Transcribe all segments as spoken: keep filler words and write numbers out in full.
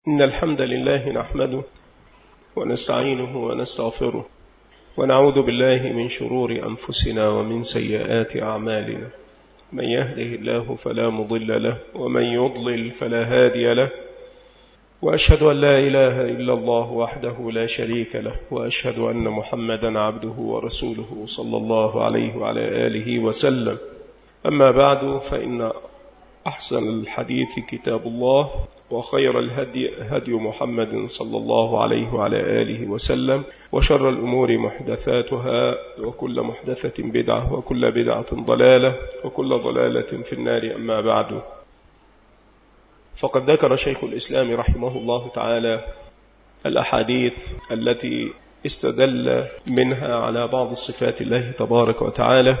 إن الحمد لله نحمده ونستعينه ونستغفره ونعوذ بالله من شرور أنفسنا ومن سيئات أعمالنا. من يهده الله فلا مضل له ومن يضلل فلا هادي له، وأشهد أن لا إله إلا الله وحده لا شريك له، وأشهد أن محمدا عبده ورسوله صلى الله عليه وعلى آله وسلم. أما بعد، فإن أحسن الحديث كتاب الله، وخير الهدي هدي محمد صلى الله عليه وعلى آله وسلم، وشر الأمور محدثاتها، وكل محدثة بدعة، وكل بدعة ضلالة، وكل ضلالة في النار. أما بعد، فقد ذكر شيخ الإسلام رحمه الله تعالى الأحاديث التي استدل منها على بعض صفات الله تبارك وتعالى،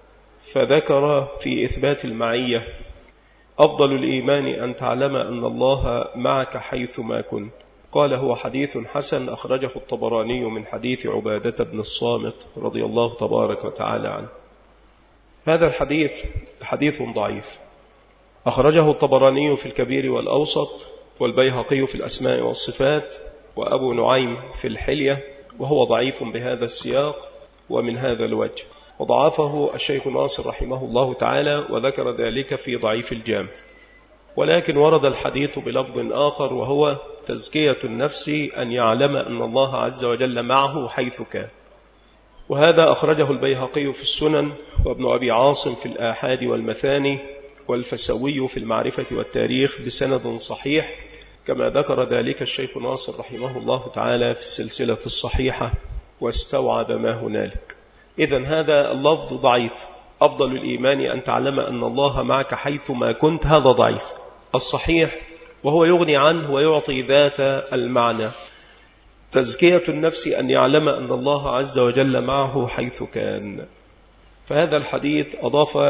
فذكر في إثبات المعية: أفضل الإيمان أن تعلم أن الله معك حيثما كنت. قال: هو حديث حسن أخرجه الطبراني من حديث عبادة بن الصامت رضي الله تبارك وتعالى عنه. هذا الحديث حديث ضعيف، أخرجه الطبراني في الكبير والأوسط، والبيهقي في الأسماء والصفات، وأبو نعيم في الحلية، وهو ضعيف بهذا السياق ومن هذا الوجه، وضعفه الشيخ ناصر رحمه الله تعالى، وذكر ذلك في ضعيف الجامع. ولكن ورد الحديث بلفظ آخر، وهو تزكية النفس أن يعلم أن الله عز وجل معه حيث كان. وهذا أخرجه البيهقي في السنن، وابن أبي عاصم في الآحاد والمثاني، والفسوي في المعرفة والتاريخ بسند صحيح، كما ذكر ذلك الشيخ ناصر رحمه الله تعالى في السلسلة الصحيحة، واستوعب ما هنالك. إذن هذا اللفظ ضعيف. أفضل الإيمان أن تعلم أن الله معك حيث ما كنت، هذا ضعيف. الصحيح وهو يغني عنه ويعطي ذات المعنى: تزكية النفس أن يعلم أن الله عز وجل معه حيث كان. فهذا الحديث أضاف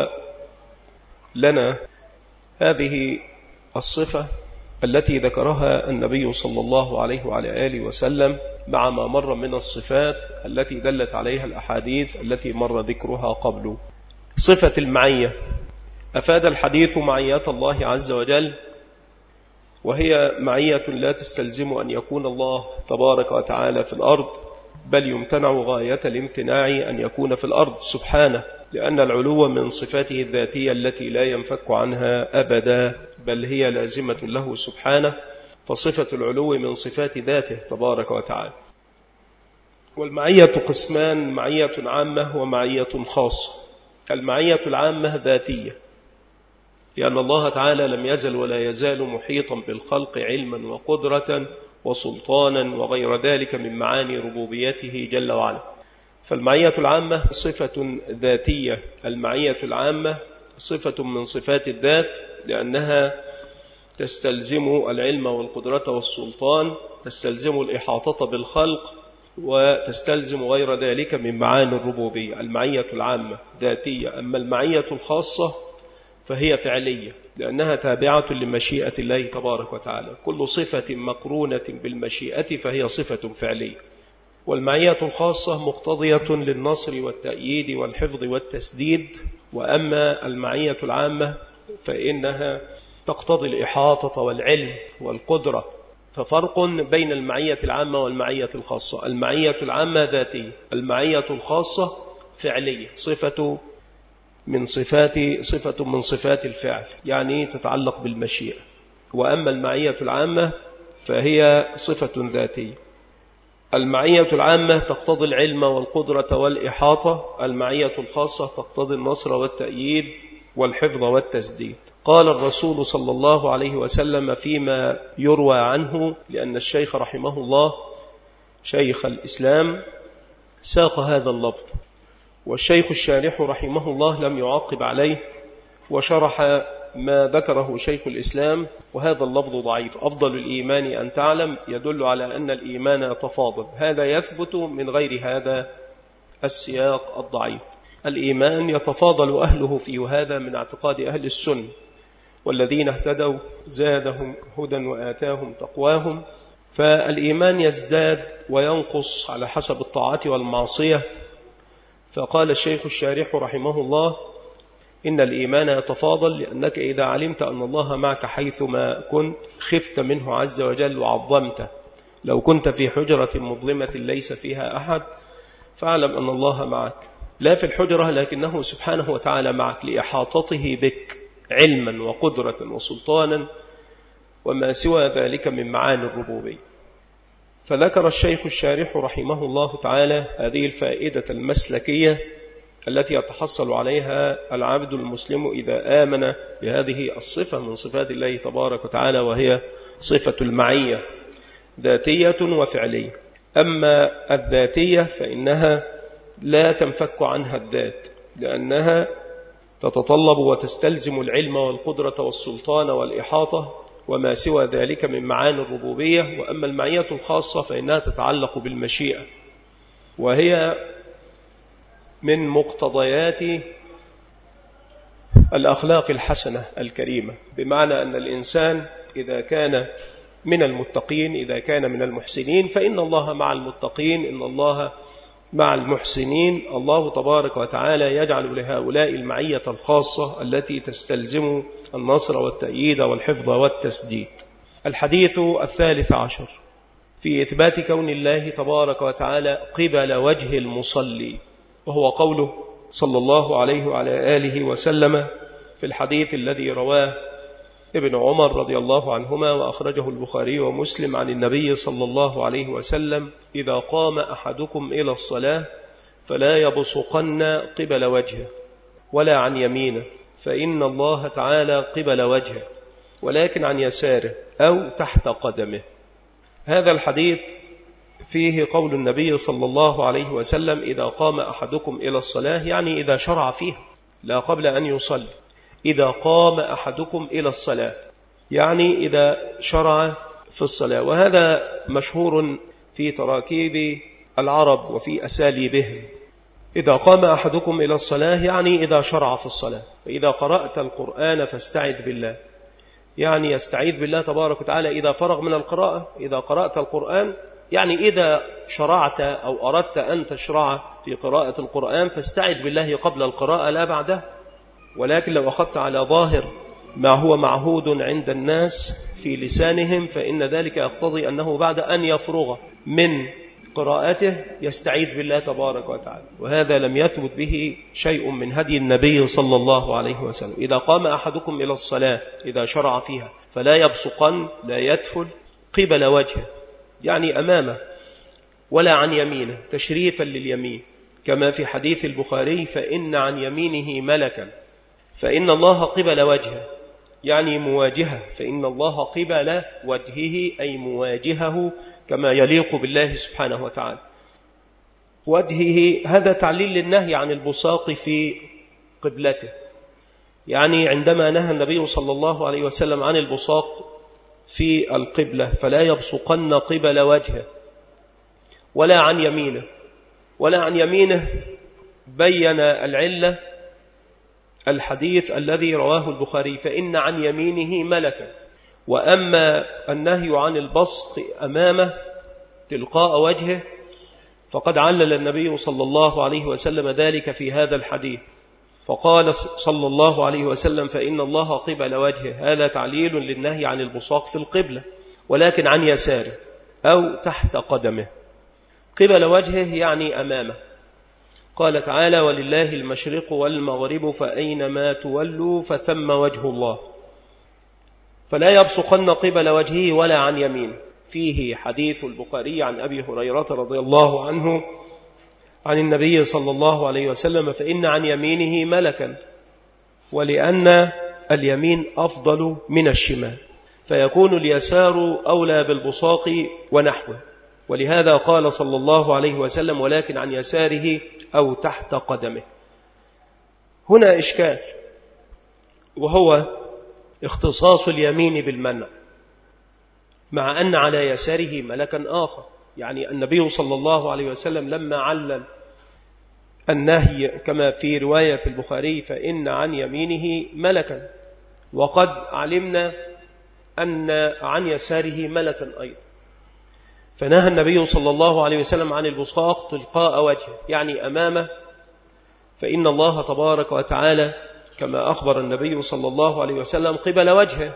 لنا هذه الصفة التي ذكرها النبي صلى الله عليه وعلى آله وسلم، مع ما مر من الصفات التي دلت عليها الأحاديث التي مر ذكرها قبل. صفة المعية: أفاد الحديث معية الله عز وجل، وهي معية لا تستلزم أن يكون الله تبارك وتعالى في الأرض، بل يمتنع غاية الامتناع أن يكون في الأرض سبحانه، لأن العلو من صفاته الذاتية التي لا ينفك عنها أبدا، بل هي لازمة له سبحانه، فصفة العلو من صفات ذاته تبارك وتعالى. والمعية قسمان: معية عامة ومعية خاصة. المعية العامة ذاتية، لأن الله تعالى لم يزل ولا يزال محيطا بالخلق علما وقدرة وسلطانا وغير ذلك من معاني ربوبيته جل وعلا. فالمعية العامة صفة ذاتية. المعية العامة صفة من صفات الذات، لأنها تستلزم العلم والقدرة والسلطان، تستلزم الإحاطة بالخلق، وتستلزم غير ذلك من معاني الربوبية. المعية العامة ذاتية. أما المعية الخاصة فهي فعلية، لأنها تابعة لمشيئة الله تبارك وتعالى. كل صفة مقرونة بالمشيئة فهي صفة فعلية. والمعية الخاصة مقتضية للنصر والتأييد والحفظ والتسديد. وأما المعية العامة فإنها تقتضي الإحاطة والعلم والقدرة. ففرق بين المعية العامة والمعية الخاصة: المعية العامة ذاتية، المعية الخاصة فعلية، صفة من صفات صفة من صفات الفعل، يعني تتعلق بالمشيئة. وأما المعية العامة فهي صفة ذاتية. المعية العامة تقتضي العلم والقدرة والإحاطة، المعية الخاصة تقتضي النصر والتأييد والحفظ والتسديد. قال الرسول صلى الله عليه وسلم فيما يروى عنه، لأن الشيخ رحمه الله شيخ الإسلام ساق هذا اللفظ، والشيخ الشارح رحمه الله لم يعقب عليه وشرح ما ذكره شيخ الإسلام، وهذا اللفظ ضعيف. أفضل الإيمان أن تعلم يدل على أن الإيمان يتفاضل، هذا يثبت من غير هذا السياق الضعيف. الإيمان يتفاضل أهله فيه، هذا من اعتقاد أهل السنة: والذين اهتدوا زادهم هدى وآتاهم تقواهم. فالإيمان يزداد وينقص على حسب الطاعات والمعصية. فقال الشيخ الشارح رحمه الله: إن الإيمان يتفاضل، لأنك إذا علمت أن الله معك حيثما كنت خفت منه عز وجل وعظمته. لو كنت في حجرة مظلمة ليس فيها أحد فاعلم أن الله معك، لا في الحجرة لكنه سبحانه وتعالى معك لإحاطته بك علما وقدرة وسلطانا وما سوى ذلك من معاني الربوبية. فذكر الشيخ الشارح رحمه الله تعالى هذه الفائدة المسلكية التي يتحصل عليها العبد المسلم إذا آمن بهذه الصفة من صفات الله تبارك وتعالى، وهي صفة المعية ذاتية وفعلية. أما الذاتية فإنها لا تنفك عنها الذات، لأنها تتطلب وتستلزم العلم والقدرة والسلطان والإحاطة وما سوى ذلك من معاني الربوبية. وأما المعية الخاصة فإنها تتعلق بالمشيئة، وهي من مقتضيات الأخلاق الحسنة الكريمة، بمعنى أن الإنسان إذا كان من المتقين، إذا كان من المحسنين، فإن الله مع المتقين، إن الله مع المحسنين. الله تبارك وتعالى يجعل لهؤلاء المعية الخاصة التي تستلزم النصر والتأييد والحفظ والتسديد. الحديث الثالث عشر في إثبات كون الله تبارك وتعالى قبل وجه المصلي، وهو قوله صلى الله عليه وعلى آله وسلم في الحديث الذي رواه ابن عمر رضي الله عنهما وأخرجه البخاري ومسلم عن النبي صلى الله عليه وسلم: إذا قام أحدكم إلى الصلاة فلا يبصقن قبل وجهه ولا عن يمينه، فإن الله تعالى قبل وجهه، ولكن عن يساره أو تحت قدمه. هذا الحديث فيه قول النبي صلى الله عليه وسلم: إذا قام أحدكم إلى الصلاة، يعني إذا شرع فيها، لا قبل أن يصلي. إذا قام أحدكم إلى الصلاة يعني إذا شرع في الصلاة. وهذا مشهور في تراكيب العرب وفي أساليبهم. إذا قام أحدكم إلى الصلاة يعني إذا شرع في الصلاة. فإذا قرأت القرآن فاستعذ بالله، يعني يستعيذ بالله تبارك وتعالى إذا فرغ من القراءة. إذا قرأت القرآن يعني إذا شرعت أو أردت أن تشرع في قراءة القرآن فاستعذ بالله قبل القراءة لا بعده. ولكن لو أخذت على ظاهر ما هو معهود عند الناس في لسانهم فإن ذلك يقتضي أنه بعد أن يفرغ من قراءته يستعيذ بالله تبارك وتعالى، وهذا لم يثبت به شيء من هدي النبي صلى الله عليه وسلم. إذا قام أحدكم إلى الصلاة إذا شرع فيها فلا يبصقن، لا يدفل قبل وجهه يعني أمامه، ولا عن يمينه تشريفا لليمين، كما في حديث البخاري: فإن عن يمينه ملكا. فإن الله قبل وجهه يعني مواجهة، فإن الله قبل وجهه أي مواجهه كما يليق بالله سبحانه وتعالى. وجهه هذا تعليل للنهي عن البصاق في قبلته، يعني عندما نهى النبي صلى الله عليه وسلم عن البصاق في القبلة فلا يبصقن قبل وجهه ولا عن يمينه. ولا عن يمينه بين العلة الحديث الذي رواه البخاري: فإن عن يمينه ملكا. وأما النهي عن البصق أمامه تلقاء وجهه فقد علل النبي صلى الله عليه وسلم ذلك في هذا الحديث، فقال صلى الله عليه وسلم: فإن الله قبل وجهه. هذا تعليل للنهي عن البصاق في القبلة، ولكن عن يساره أو تحت قدمه. قبل وجهه يعني أمامه. قال تعالى: ولله المشرق والمغرب فأينما تولوا فثم وجه الله. فلا يبصقن قبل وجهه ولا عن يمينه. فيه حديث البخاري عن أبي هريرة رضي الله عنه عن النبي صلى الله عليه وسلم: فإن عن يمينه ملكا، ولأن اليمين أفضل من الشمال فيكون اليسار أولى بالبصاق ونحوه. ولهذا قال صلى الله عليه وسلم: ولكن عن يساره أو تحت قدمه. هنا إشكال، وهو اختصاص اليمين بالمنع، مع أن على يساره ملكا آخر. يعني النبي صلى الله عليه وسلم لما علل النهي كما في رواية البخاري: فإن عن يمينه ملكا، وقد علمنا أن عن يساره ملكا أيضا. فنهى النبي صلى الله عليه وسلم عن البصاق تلقاء وجهه يعني أمامه، فإن الله تبارك وتعالى كما أخبر النبي صلى الله عليه وسلم قبل وجهه.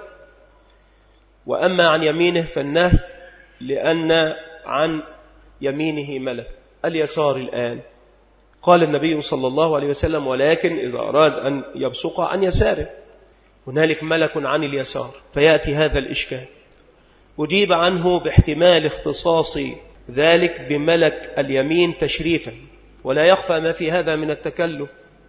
وأما عن يمينه فالنهي لأن عن يمينه ملك. اليسار الآن قال النبي صلى الله عليه وسلم ولكن إذا أراد أن يبصق عن يساره هنالك ملك عن اليسار، فيأتي هذا الإشكال. أجيب عنه باحتمال اختصاص ذلك بملك اليمين تشريفا، ولا يخفى ما في هذا من التكلف،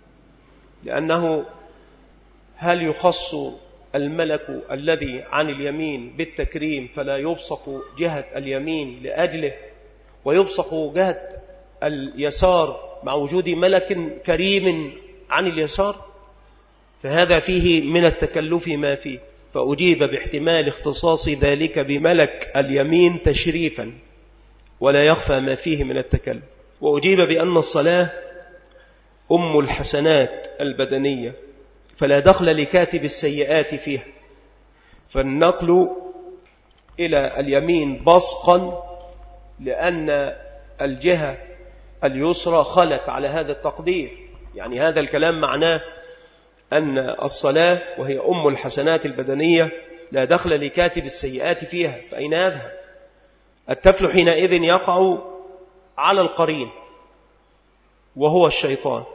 لأنه هل يخص الملك الذي عن اليمين بالتكريم فلا يبصق جهة اليمين لأجله ويبصق جهة اليسار مع وجود ملك كريم عن اليسار؟ فهذا فيه من التكلف ما فيه. فأجيب باحتمال اختصاص ذلك بملك اليمين تشريفا، ولا يخفى ما فيه من التكلف. وأجيب بأن الصلاة أم الحسنات البدنية، فلا دخل لكاتب السيئات فيها، فالنقل إلى اليمين بصقا لأن الجهة اليسرى خلت على هذا التقدير. يعني هذا الكلام معناه أن الصلاة وهي أم الحسنات البدنية لا دخل لكاتب السيئات فيها، فأين يذهب؟ التفل حينئذ يقع على القرين وهو الشيطان،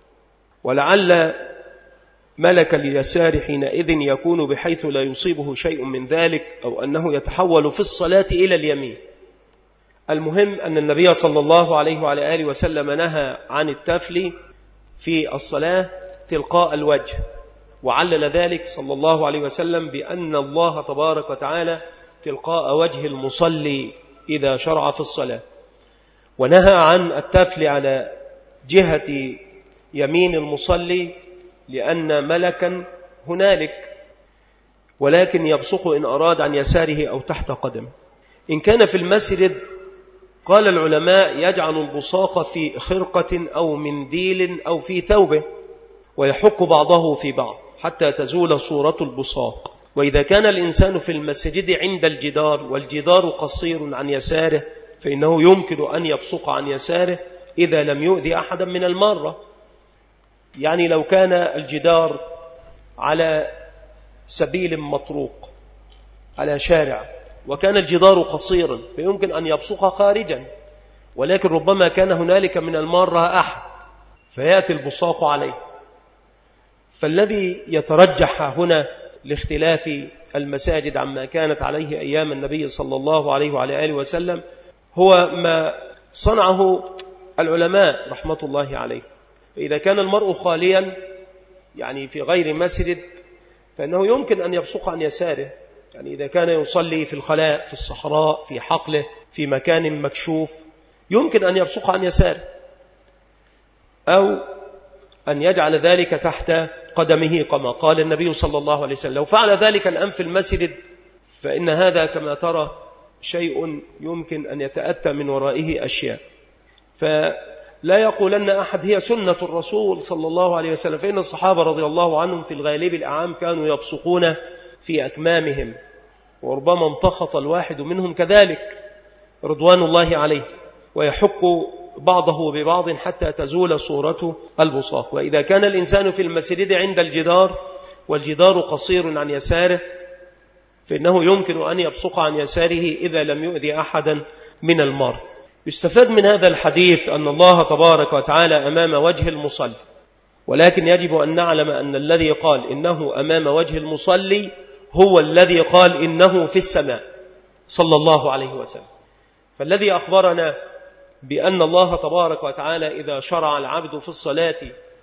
ولعل ملك اليسار حينئذ يكون بحيث لا يصيبه شيء من ذلك، أو أنه يتحول في الصلاة إلى اليمين. المهم أن النبي صلى الله عليه وعلى آله وسلم نهى عن التفل في الصلاة تلقاء الوجه، وعلل ذلك صلى الله عليه وسلم بأن الله تبارك وتعالى تلقاء وجه المصلي إذا شرع في الصلاة، ونهى عن التفل على جهة يمين المصلي لأن ملكا هنالك، ولكن يبصق إن أراد عن يساره أو تحت قدم. إن كان في المسجد قال العلماء يجعل البصاق في خرقة أو منديل أو في ثوبه، ويحك بعضه في بعض حتى تزول صورة البصاق. وإذا كان الإنسان في المسجد عند الجدار والجدار قصير عن يساره فإنه يمكن أن يبصق عن يساره إذا لم يؤذي أحدا من المارة. يعني لو كان الجدار على سبيل مطروق على شارع وكان الجدار قصيرا فيمكن أن يبصق خارجا، ولكن ربما كان هنالك من المارة أحد فيأتي البصاق عليه. فالذي يترجح هنا لاختلاف المساجد عما كانت عليه أيام النبي صلى الله عليه وعلى آله وسلم هو ما صنعه العلماء رحمة الله عليه. فإذا كان المرء خاليا يعني في غير مسجد فإنه يمكن أن يبصق عن يساره، يعني إذا كان يصلي في الخلاء في الصحراء في حقله في مكان مكشوف يمكن أن يبصق عن يساره، أو أن يجعل ذلك تحت قدمه كما قال النبي صلى الله عليه وسلم. لو فعل ذلك الآن في المسجد فإن هذا كما ترى شيء يمكن أن يتأتى من ورائه أشياء. فلا يقولن أحد هي سنة الرسول صلى الله عليه وسلم، فإن الصحابة رضي الله عنهم في الغالب الأعام كانوا يبصقون في أكمامهم، وربما امتخط الواحد منهم كذلك رضوان الله عليه، ويحك بعضه ببعض حتى تزول صورة البصاق. وإذا كان الإنسان في المسجد عند الجدار والجدار قصير عن يساره فإنه يمكن أن يبصق عن يساره إذا لم يؤذي أحدا من المار. يستفاد من هذا الحديث أن الله تبارك وتعالى أمام وجه المصلي، ولكن يجب أن نعلم أن الذي قال إنه أمام وجه المصلي هو الذي قال إنه في السماء صلى الله عليه وسلم. فالذي أخبرنا بأن الله تبارك وتعالى إذا شرع العبد في الصلاة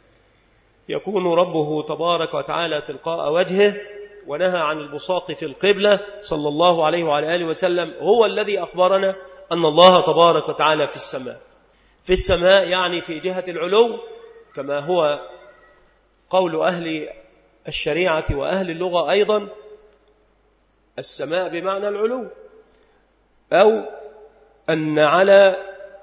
يكون ربه تبارك وتعالى تلقاء وجهه، ونهى عن البصاق في القبلة صلى الله عليه وعلى آله وسلم، هو الذي أخبرنا أن الله تبارك وتعالى في السماء. في السماء يعني في جهة العلو، كما هو قول أهل الشريعة وأهل اللغة أيضا، السماء بمعنى العلو، أو أن على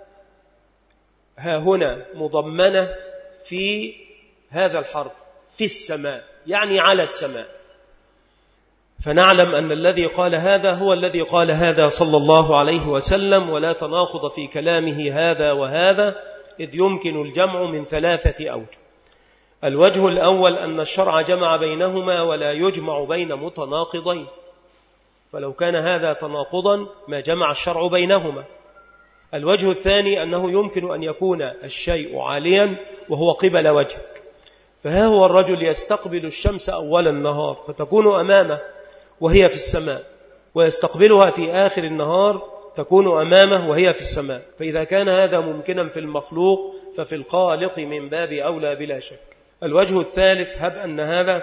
ها هنا مضمنة في هذا الحرف في السماء يعني على السماء. فنعلم أن الذي قال هذا هو الذي قال هذا صلى الله عليه وسلم، ولا تناقض في كلامه هذا وهذا، إذ يمكن الجمع من ثلاثة أوجه. الوجه الأول أن الشرع جمع بينهما ولا يجمع بين متناقضين، فلو كان هذا تناقضا ما جمع الشرع بينهما. الوجه الثاني أنه يمكن أن يكون الشيء عاليا وهو قبل وجهك، فها هو الرجل يستقبل الشمس أول النهار فتكون أمامه وهي في السماء، ويستقبلها في آخر النهار تكون أمامه وهي في السماء. فإذا كان هذا ممكنا في المخلوق ففي الخالق من باب أولى بلا شك. الوجه الثالث، هب أن هذا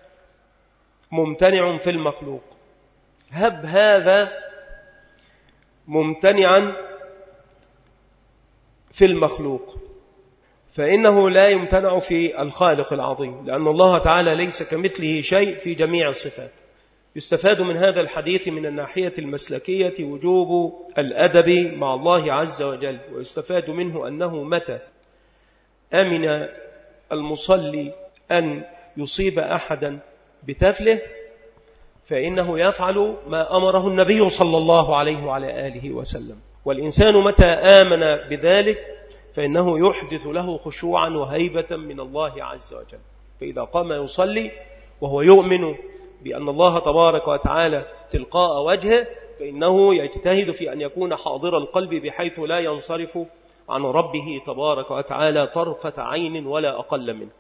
ممتنع في المخلوق، هب هذا ممتنعا في المخلوق، فإنه لا يمتنع في الخالق العظيم، لأن الله تعالى ليس كمثله شيء في جميع الصفات. يستفاد من هذا الحديث من الناحية المسلكية وجوب الأدب مع الله عز وجل، ويستفاد منه أنه متى أمن المصلي أن يصيب أحدا بتفله فإنه يفعل ما أمره النبي صلى الله عليه وعلى آله وسلم. والإنسان متى آمن بذلك فإنه يحدث له خشوعا وهيبة من الله عز وجل. فإذا قام يصلي وهو يؤمن بأن الله تبارك وتعالى تلقاء وجهه فإنه يجتهد في أن يكون حاضر القلب بحيث لا ينصرف عن ربه تبارك وتعالى طرفة عين ولا أقل منه.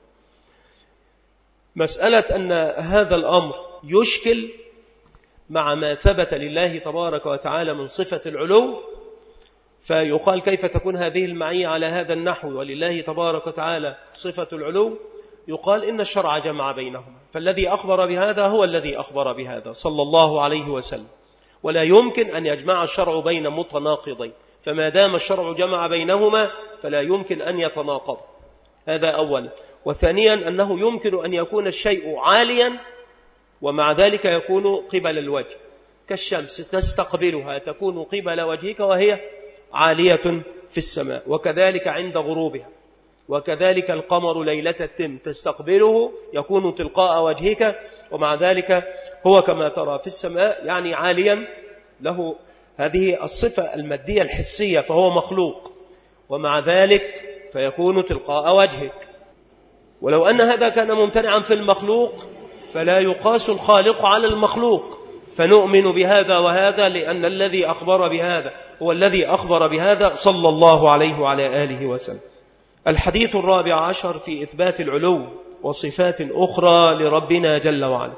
مسألة أن هذا الأمر يشكل مع ما ثبت لله تبارك وتعالى من صفة العلو، فيقال كيف تكون هذه المعية على هذا النحو ولله تبارك وتعالى صفة العلو؟ يقال إن الشرع جمع بينهم، فالذي أخبر بهذا هو الذي أخبر بهذا صلى الله عليه وسلم، ولا يمكن أن يجمع الشرع بين متناقضين، فما دام الشرع جمع بينهما فلا يمكن أن يتناقض. هذا أولا. وثانيا أنه يمكن أن يكون الشيء عاليا ومع ذلك يكون قبل الوجه، كالشمس تستقبلها تكون قبل وجهك وهي عالية في السماء، وكذلك عند غروبها، وكذلك القمر ليلة التم تستقبله يكون تلقاء وجهك ومع ذلك هو كما ترى في السماء، يعني عاليا له هذه الصفة المادية الحسية، فهو مخلوق ومع ذلك فيكون تلقاء وجهك. ولو أن هذا كان ممتنعا في المخلوق فلا يقاس الخالق على المخلوق، فنؤمن بهذا وهذا لأن الذي أخبر بهذا هو الذي أخبر بهذا صلى الله عليه وعلى آله وسلم. الحديث الرابع عشر في إثبات العلو وصفات أخرى لربنا جل وعلا،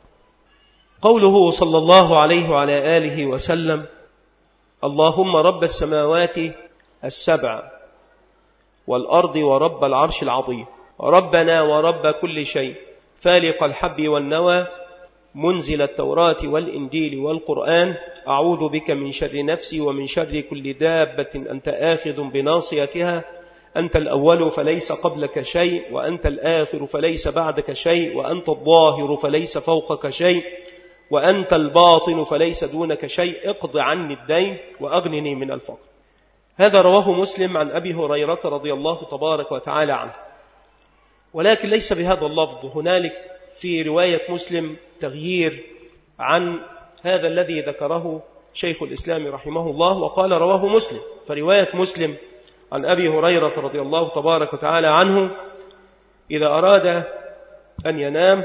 قوله صلى الله عليه وعلى آله وسلم: اللهم رب السماوات السبع والأرض ورب العرش العظيم، ربنا ورب كل شيء، فالق الحب والنوى، منزل التوراة والإنجيل والقرآن، أعوذ بك من شر نفسي ومن شر كل دابة أنت آخذ بناصيتها، أنت الأول فليس قبلك شيء، وأنت الآخر فليس بعدك شيء، وأنت الظاهر فليس فوقك شيء، وأنت الباطن فليس دونك شيء، اقض عني الدين وأغنني من الفقر. هذا رواه مسلم عن أبي هريرة رضي الله تبارك وتعالى عنه، ولكن ليس بهذا اللفظ، هنالك في رواية مسلم تغيير عن هذا الذي ذكره شيخ الإسلام رحمه الله وقال رواه مسلم. فرواية مسلم عن أبي هريرة رضي الله تبارك وتعالى عنه: إذا أراد أن ينام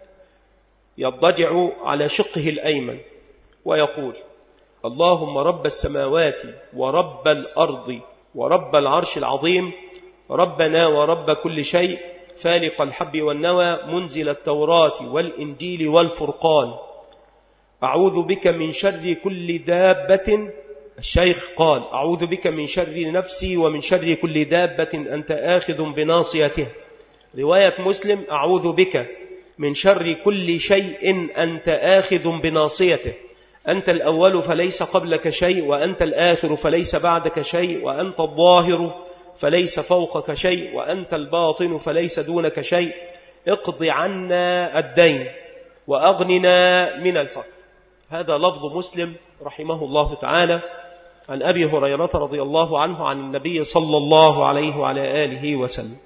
يضجع على شقه الأيمن ويقول: اللهم رب السماوات ورب الأرض ورب العرش العظيم، ربنا ورب كل شيء، فالق الحب والنوى، منزل التوراة والإنجيل والفرقان، أعوذ بك من شر كل دابة. الشيخ قال: أعوذ بك من شر نفسي ومن شر كل دابة أنت آخذ بناصيته. رواية مسلم: أعوذ بك من شر كل شيء أنت آخذ بناصيته، أنت الأول فليس قبلك شيء، وأنت الآخر فليس بعدك شيء، وأنت الظاهر فليس فوقك شيء، وأنت الباطن فليس دونك شيء، اقض عنا الدين وأغننا من الفقر. هذا لفظ مسلم رحمه الله تعالى عن أبي هريرة رضي الله عنه عن النبي صلى الله عليه وعلى آله وسلم.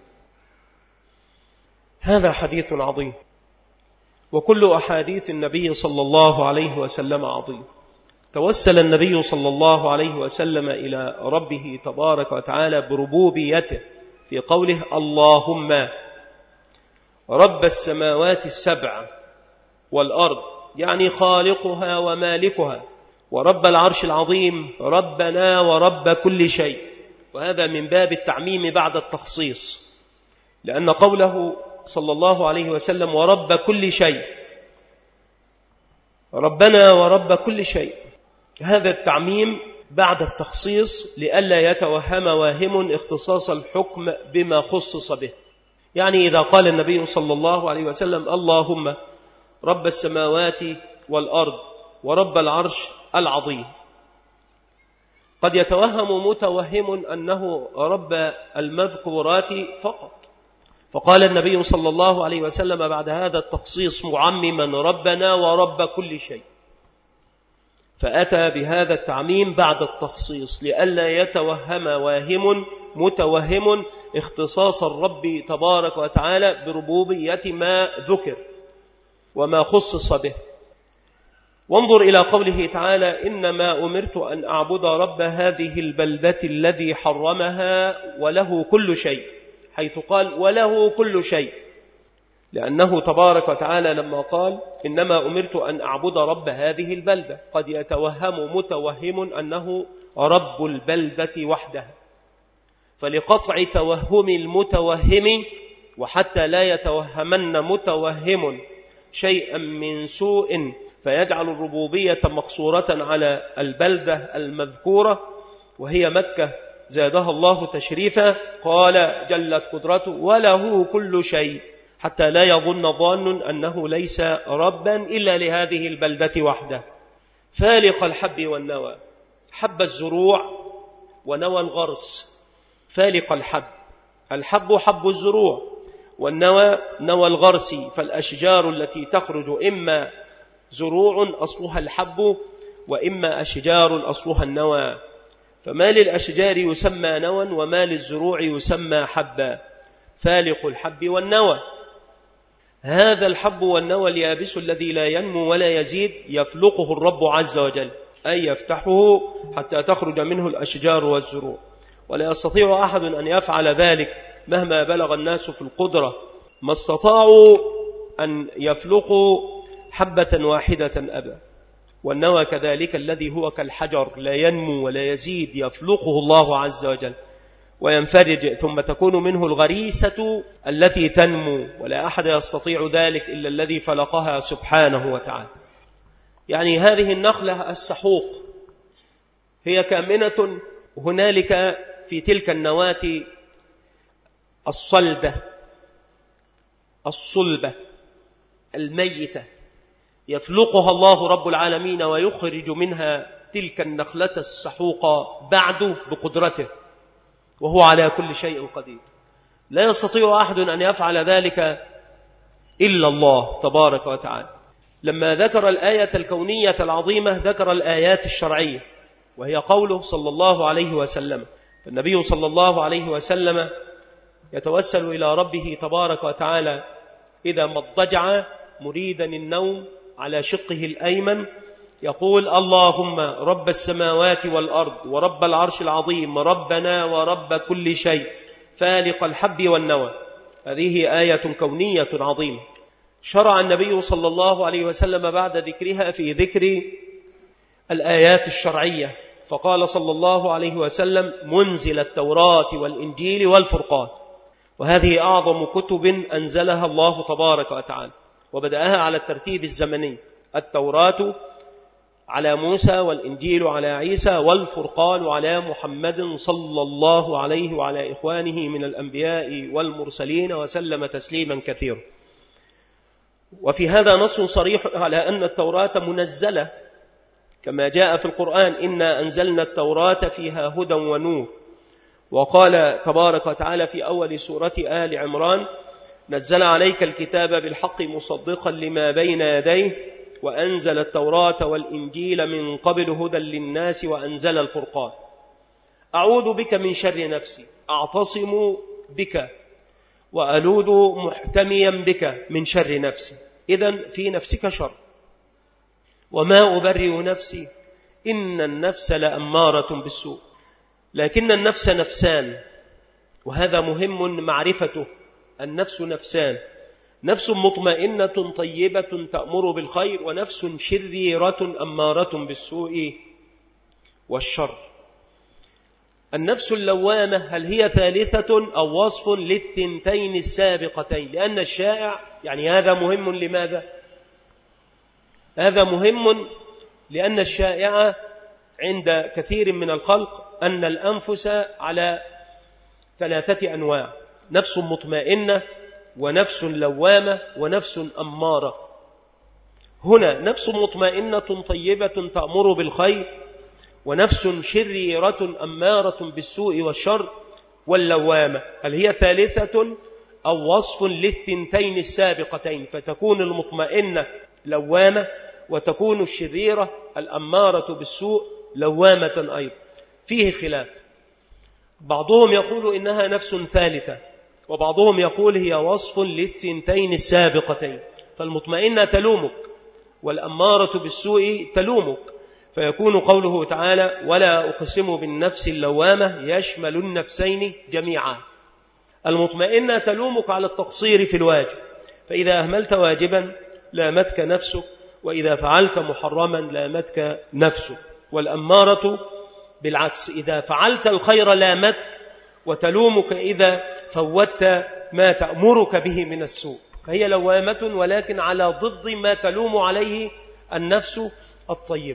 هذا حديث عظيم، وكل أحاديث النبي صلى الله عليه وسلم عظيم. توسل النبي صلى الله عليه وسلم إلى ربه تبارك وتعالى بربوبيته في قوله: اللهم رب السماوات السبع والأرض يعني خالقها ومالكها، ورب العرش العظيم ربنا ورب كل شيء. وهذا من باب التعميم بعد التخصيص، لأن قوله صلى الله عليه وسلم ورب كل شيء، ربنا ورب كل شيء، هذا التعميم بعد التخصيص لئلا يتوهم واهم اختصاص الحكم بما خصص به. يعني إذا قال النبي صلى الله عليه وسلم اللهم رب السماوات والأرض ورب العرش العظيم، قد يتوهم متوهم أنه رب المذكورات فقط، فقال النبي صلى الله عليه وسلم بعد هذا التخصيص معمما ربنا ورب كل شيء، فأتى بهذا التعميم بعد التخصيص لئلا يتوهم واهم متوهم اختصاص الرب تبارك وتعالى بربوبية ما ذكر وما خصص به. وانظر إلى قوله تعالى إنما أمرت أن أعبد رب هذه البلدة الذي حرمها وله كل شيء، حيث قال وله كل شيء، لأنه تبارك وتعالى لما قال إنما أمرت أن أعبد رب هذه البلدة قد يتوهم متوهم أنه رب البلدة وحدها، فلقطع توهم المتوهم وحتى لا يتوهمن متوهم شيئا من سوء فيجعل الربوبية مقصورة على البلدة المذكورة وهي مكة زادها الله تشريفا، قال جلت قدرته وله كل شيء، حتى لا يظن ظان أنه ليس ربا إلا لهذه البلدة وحده. فالق الحب والنوى، حب الزروع ونوى الغرس. فالق الحب، الحب حب الزروع، والنوى نوى الغرس، فالأشجار التي تخرج إما زروع أصلها الحب وإما أشجار أصلها النوى، فما للأشجار يسمى نوى وما للزروع يسمى حبا. فالق الحب والنوى، هذا الحب والنوى اليابس الذي لا ينمو ولا يزيد يفلقه الرب عز وجل، أي يفتحه حتى تخرج منه الأشجار والزروع، ولا يستطيع أحد أن يفعل ذلك مهما بلغ الناس في القدرة، ما استطاعوا أن يفلقوا حبة واحدة أبا. والنوى كذلك الذي هو كالحجر لا ينمو ولا يزيد يفلقه الله عز وجل وينفرج، ثم تكون منه الغريسة التي تنمو، ولا أحد يستطيع ذلك إلا الذي فلقها سبحانه وتعالى. يعني هذه النخلة السحوق هي كامنة هنالك في تلك النواة الصلبة الصلبة الميتة، يفلقها الله رب العالمين ويخرج منها تلك النخلة السحوق بعد بقدرته، وهو على كل شيء قدير. لا يستطيع أحد أن يفعل ذلك إلا الله تبارك وتعالى. لما ذكر الآية الكونية العظيمة ذكر الآيات الشرعية، وهي قوله صلى الله عليه وسلم. فالنبي صلى الله عليه وسلم يتوسل إلى ربه تبارك وتعالى إذا ما اضطجع مريدا النوم على شقه الأيمن، يقول اللهم رب السماوات والأرض ورب العرش العظيم ربنا ورب كل شيء فالق الحب والنوى. هذه آية كونية عظيمة. شرع النبي صلى الله عليه وسلم بعد ذكرها في ذكر الآيات الشرعية، فقال صلى الله عليه وسلم منزل التوراة والإنجيل والفرقان، وهذه أعظم كتب أنزلها الله تبارك وتعالى، وبدأها على الترتيب الزمني، التوراة على موسى والإنجيل على عيسى والفرقان على محمد صلى الله عليه وعلى إخوانه من الأنبياء والمرسلين وسلم تسليما كثيرا. وفي هذا نص صريح على أن التوراة منزلة كما جاء في القرآن إنا أنزلنا التوراة فيها هدى ونور. وقال تبارك وتعالى في أول سورة آل عمران نزل عليك الكتاب بالحق مصدقا لما بين يديه وأنزل التوراة والإنجيل من قبل هدى للناس وأنزل الفرقان. أعوذ بك من شر نفسي، أعتصم بك وألوذ محتميا بك من شر نفسي. إذن في نفسك شر، وما أبرئ نفسي إن النفس لأمارة بالسوء. لكن النفس نفسان، وهذا مهم معرفته. النفس نفسان، نفس مطمئنة طيبة تأمر بالخير، ونفس شريرة أمارة بالسوء والشر. النفس اللوامة هل هي ثالثة أو وصف للثنتين السابقتين؟ لأن الشائع، يعني هذا مهم لماذا؟ هذا مهم لأن الشائع عند كثير من الخلق أن الأنفس على ثلاثة أنواع: نفس مطمئنة، ونفس لوامة، ونفس أمارة. هنا نفس مطمئنة طيبة تأمر بالخير، ونفس شريرة أمارة بالسوء والشر. واللوامة هل هي ثالثة أو وصف للثنتين السابقتين؟ فتكون المطمئنة لوامة، وتكون الشريرة الأمارة بالسوء لوامة أيضا. فيه خلاف، بعضهم يقول إنها نفس ثالثة، وبعضهم يقول هي وصف للثنتين السابقتين. فالمطمئنة تلومك، والأمارة بالسوء تلومك، فيكون قوله تعالى: ولا أقسم بالنفس اللوامة يشمل النفسين جميعا. المطمئنة تلومك على التقصير في الواجب، فإذا أهملت واجبا لامتك نفسك، وإذا فعلت محرما لامتك نفسك. والأمارة بالعكس، إذا فعلت الخير لامتك، وتلومك إذا فوتت ما تأمرك به من السوء. فهي لوامة، ولكن على ضد ما تلوم عليه النفس الطيبة.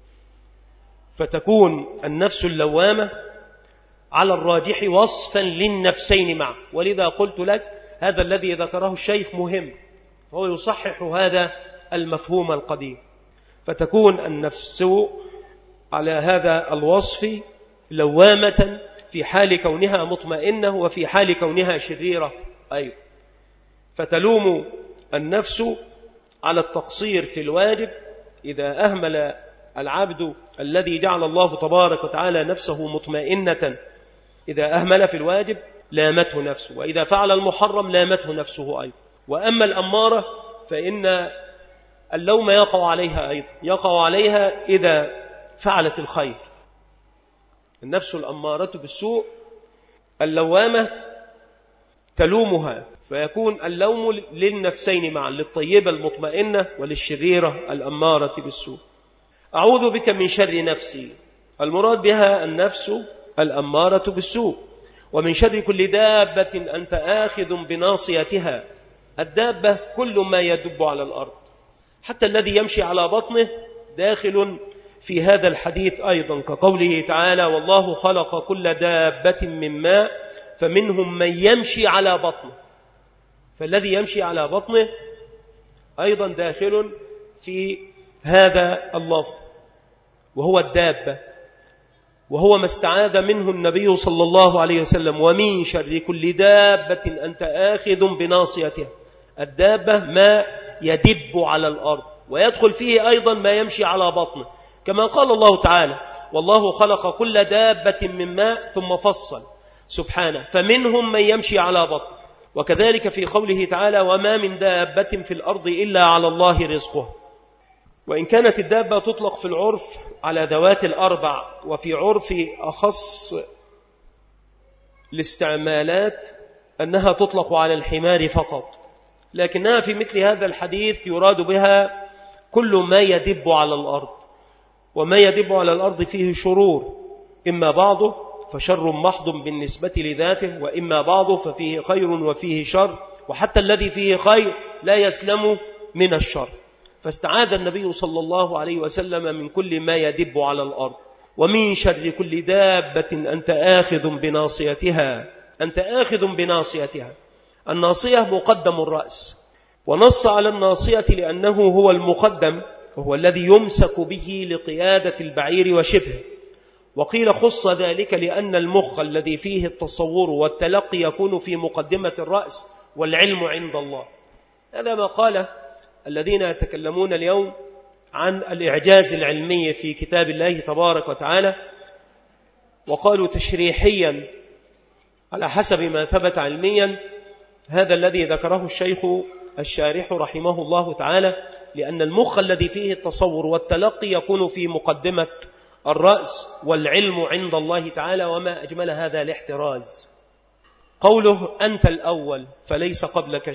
فتكون النفس اللوامة على الراجح وصفا للنفسين معا. ولذا قلت لك هذا الذي ذكره الشيخ مهم، هو يصحح هذا المفهوم القديم. فتكون النفس على هذا الوصف لوامة في حال كونها مطمئنة، وفي حال كونها شريرة أيضا. فتلوم النفس على التقصير في الواجب إذا أهمل العبد الذي جعل الله تبارك وتعالى نفسه مطمئنة، إذا أهمل في الواجب لامته نفسه، وإذا فعل المحرم لامته نفسه أيضا. وأما الأمارة فإن اللوم يقع عليها أيضا، يقع عليها إذا فعلت الخير. النفس الأمارة بالسوء اللوامة تلومها، فيكون اللوم للنفسين معا، للطيبة المطمئنة وللشريرة الأمارة بالسوء. أعوذ بك من شر نفسي، المراد بها النفس الأمارة بالسوء. ومن شر كل دابة أنت آخذ بناصيتها. الدابة كل ما يدب على الأرض، حتى الذي يمشي على بطنه داخل في هذا الحديث أيضا، كقوله تعالى: والله خلق كل دابة من ماء فمنهم من يمشي على بطنه. فالذي يمشي على بطنه أيضا داخل في هذا اللفظ، وهو الدابة، وهو ما استعاذ منه النبي صلى الله عليه وسلم: ومن شر كل دابة أنت آخذ بناصيتها. الدابة ما يدب على الأرض، ويدخل فيه أيضا ما يمشي على بطنه، كما قال الله تعالى: والله خلق كل دابة من ماء، ثم فصل سبحانه: فمنهم من يمشي على بطنه. وكذلك في قوله تعالى: وما من دابة في الأرض إلا على الله رزقها. وإن كانت الدابة تطلق في العرف على ذوات الأربع، وفي عرف أخص الاستعمالات أنها تطلق على الحمار فقط، لكنها في مثل هذا الحديث يراد بها كل ما يدب على الأرض. وما يدب على الأرض فيه شرور، إما بعضه فشر محض بالنسبة لذاته، وإما بعضه ففيه خير وفيه شر، وحتى الذي فيه خير لا يسلم من الشر. فاستعاذ النبي صلى الله عليه وسلم من كل ما يدب على الأرض. ومن شر كل دابة أنت آخذ بناصيتها. أنت آخذ بناصيتها، الناصية مقدم الرأس، ونص على الناصية لأنه هو المقدم، وهو الذي يمسك به لقيادة البعير وشبهه. وقيل خص ذلك لأن المخ الذي فيه التصور والتلقي يكون في مقدمة الرأس، والعلم عند الله. هذا ما قال الذين يتكلمون اليوم عن الإعجاز العلمي في كتاب الله تبارك وتعالى، وقالوا تشريحيا على حسب ما ثبت علميا هذا الذي ذكره الشيخ الشارح رحمه الله تعالى، لأن المخ الذي فيه التصور والتلقي يكون في مقدمة الرأس، والعلم عند الله تعالى. وما أجمل هذا الاحتراز. قوله أنت الأول فليس قبلك شيء،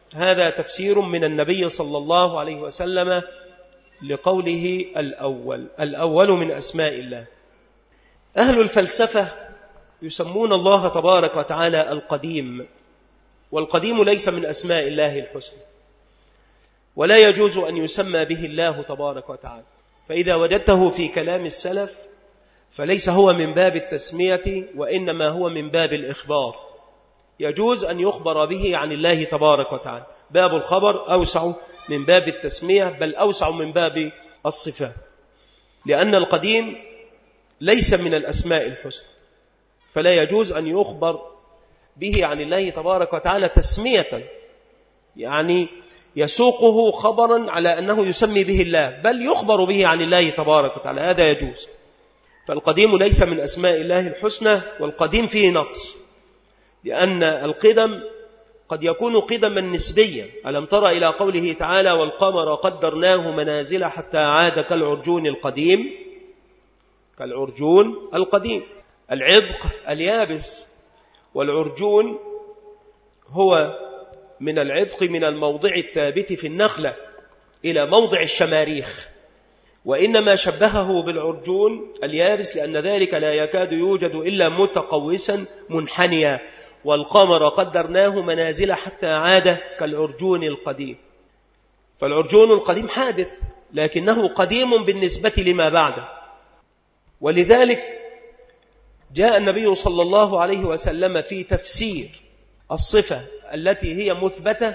هذا تفسير من النبي صلى الله عليه وسلم لقوله الأول. الأول من أسماء الله. أهل الفلسفة يسمون الله تبارك وتعالى القديم، والقديم ليس من أسماء الله الحسنى، ولا يجوز أن يسمى به الله تبارك وتعالى. فإذا وجدته في كلام السلف فليس هو من باب التسمية، وإنما هو من باب الإخبار. يجوز أن يخبر به عن الله تبارك وتعالى. باب الخبر أوسع من باب التسمية، بل أوسع من باب الصفات، لأن القديم ليس من الأسماء الحسنى، فلا يجوز أن يخبر به عن الله تبارك وتعالى تسمية، يعني يسوقه خبرا على أنه يسمي به الله، بل يخبر به عن الله تبارك وتعالى، هذا يجوز. فالقديم ليس من أسماء الله الحسنى، والقديم فيه نقص، لأن القدم قد يكون قدما نسبيا. ألم تر إلى قوله تعالى والقمر قدرناه منازل حتى عاد كالعرجون القديم. كالعرجون القديم، العذق اليابس، والعرجون هو من العذق من الموضع الثابت في النخلة إلى موضع الشماريخ، وإنما شبهه بالعرجون اليابس لأن ذلك لا يكاد يوجد إلا متقوسا منحنيا. والقمر قدرناه منازل حتى عاد كالعرجون القديم. فالعرجون القديم حادث، لكنه قديم بالنسبة لما بعده. ولذلك جاء النبي صلى الله عليه وسلم في تفسير الصفة التي هي مثبتة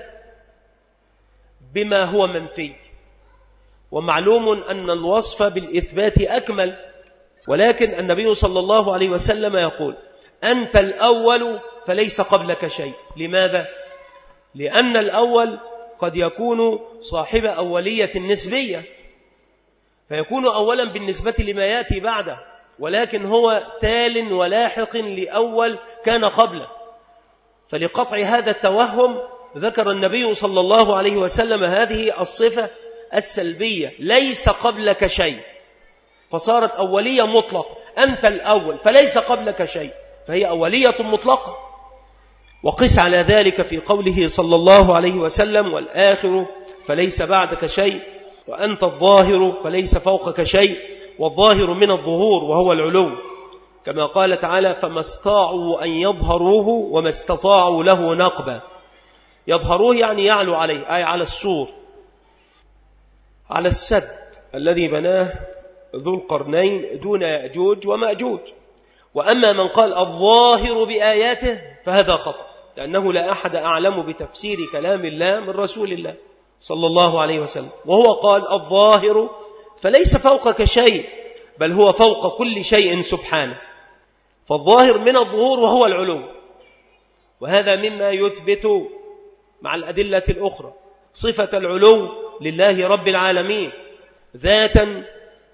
بما هو منفي. ومعلوم أن الوصف بالإثبات أكمل، ولكن النبي صلى الله عليه وسلم يقول أنت الأول فليس قبلك شيء. لماذا؟ لأن الأول قد يكون صاحب أولية نسبية، فيكون أولا بالنسبة لما يأتي بعده، ولكن هو تال ولاحق لأول كان قبله. فلقطع هذا التوهم ذكر النبي صلى الله عليه وسلم هذه الصفة السلبية، ليس قبلك شيء، فصارت أولية مطلق. أنت الأول فليس قبلك شيء، فهي أولية مطلقة. وقس على ذلك في قوله صلى الله عليه وسلم والآخر فليس بعدك شيء، وأنت الظاهر فليس فوقك شيء، والظاهر من الظهور وهو العلو، كما قال تعالى فما استطاعوا أن يظهروه وما استطاعوا له نقبا. يظهروه يعني يعلو عليه، أي على السور، على السد الذي بناه ذو القرنين دون يأجوج ومأجوج. وأما من قال الظاهر بآياته فهذا خطأ، لأنه لا أحد أعلم بتفسير كلام الله من رسول الله صلى الله عليه وسلم. وهو قال الظاهر فليس فوقك شيء، بل هو فوق كل شيء سبحانه. فالظاهر من الظهور وهو العلو، وهذا مما يثبت مع الأدلة الأخرى صفة العلو لله رب العالمين ذاتا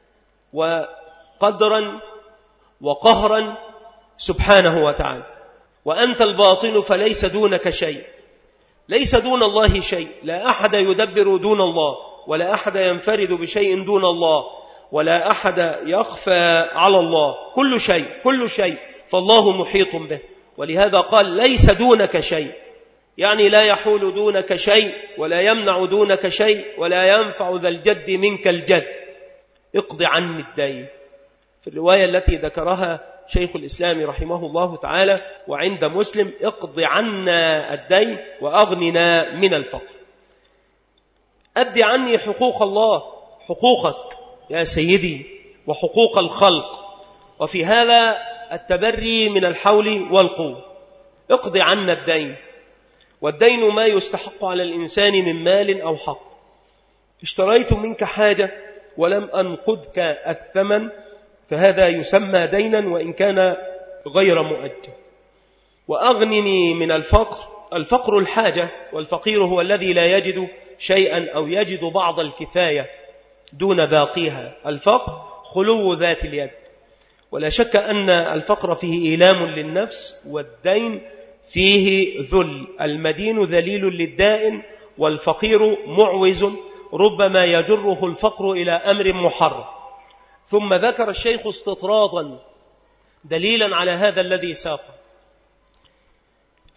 وقدرا وقهرا سبحانه وتعالى. وأنت الباطن فليس دونك شيء، ليس دون الله شيء، لا أحد يدبر دون الله، ولا أحد ينفرد بشيء دون الله، ولا أحد يخفى على الله. كل شيء كل شيء فالله محيط به. ولهذا قال ليس دونك شيء، يعني لا يحول دونك شيء، ولا يمنع دونك شيء، ولا ينفع ذا الجد منك الجد. اقض عني الدين، في الرواية التي ذكرها شيخ الإسلام رحمه الله تعالى وعند مسلم اقض عنا الدين وأغننا من الفقر. أدي عني حقوق الله، حقوقك يا سيدي وحقوق الخلق، وفي هذا التبري من الحول والقوة. اقض عنا الدين، والدين ما يستحق على الإنسان من مال أو حق. اشتريت منك حاجة ولم أنقدك الثمن، فهذا يسمى دينا وإن كان غير مؤجل. وأغنني من الفقر، الفقر الحاجة، والفقير هو الذي لا يجد شيئا أو يجد بعض الكفاية دون باقيها. الفقر خلو ذات اليد، ولا شك أن الفقر فيه إيلام للنفس، والدين فيه ذل. المدين ذليل للدائن، والفقير معوز ربما يجره الفقر إلى أمر محرم. ثم ذكر الشيخ استطرادا دليلا على هذا الذي ساق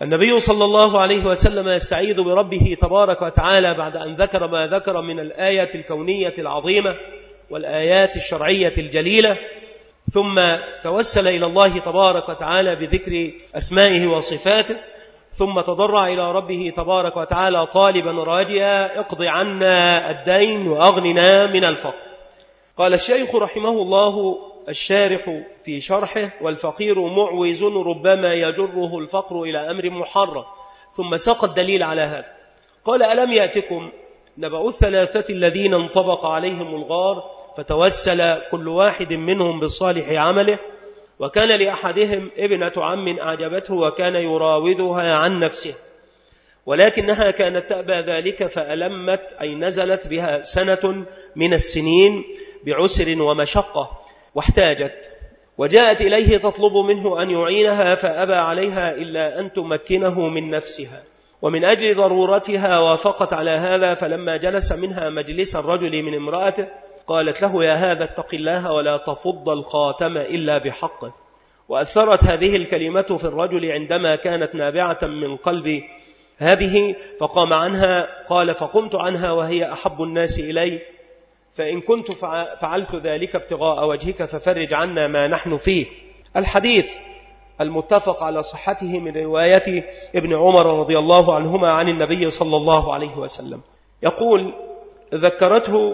النبي صلى الله عليه وسلم يستعيذ بربه تبارك وتعالى بعد أن ذكر ما ذكر من الآية الكونية العظيمة والآيات الشرعية الجليلة، ثم توسل إلى الله تبارك وتعالى بذكر أسمائه وصفاته، ثم تضرع إلى ربه تبارك وتعالى طالبا راجيا: اقض عنا الدين وأغننا من الفقر. قال الشيخ رحمه الله الشارح في شرحه: والفقير معوز ربما يجره الفقر إلى أمر محرم. ثم ساق الدليل على هذا، قال: ألم يأتكم نبأ الثلاثة الذين انطبق عليهم الغار فتوسل كل واحد منهم بصالح عمله، وكان لأحدهم ابنة عم أعجبته وكان يراودها عن نفسه، ولكنها كانت تأبى ذلك فألمت، أي نزلت بها سنة من السنين بعسر ومشقة واحتاجت، وجاءت إليه تطلب منه أن يعينها فأبى عليها إلا أن تمكنه من نفسها، ومن أجل ضرورتها وافقت على هذا. فلما جلس منها مجلس الرجل من امرأته قالت له: يا هذا اتق الله ولا تفض الخاتم إلا بحقه. وأثرت هذه الكلمة في الرجل عندما كانت نابعة من قلب هذه، فقام عنها. قال: فقمت عنها وهي أحب الناس إلي، فإن كنت فعلت ذلك ابتغاء وجهك ففرج عنا ما نحن فيه. الحديث المتفق على صحته من رواية ابن عمر رضي الله عنهما عن النبي صلى الله عليه وسلم، يقول: ذكرته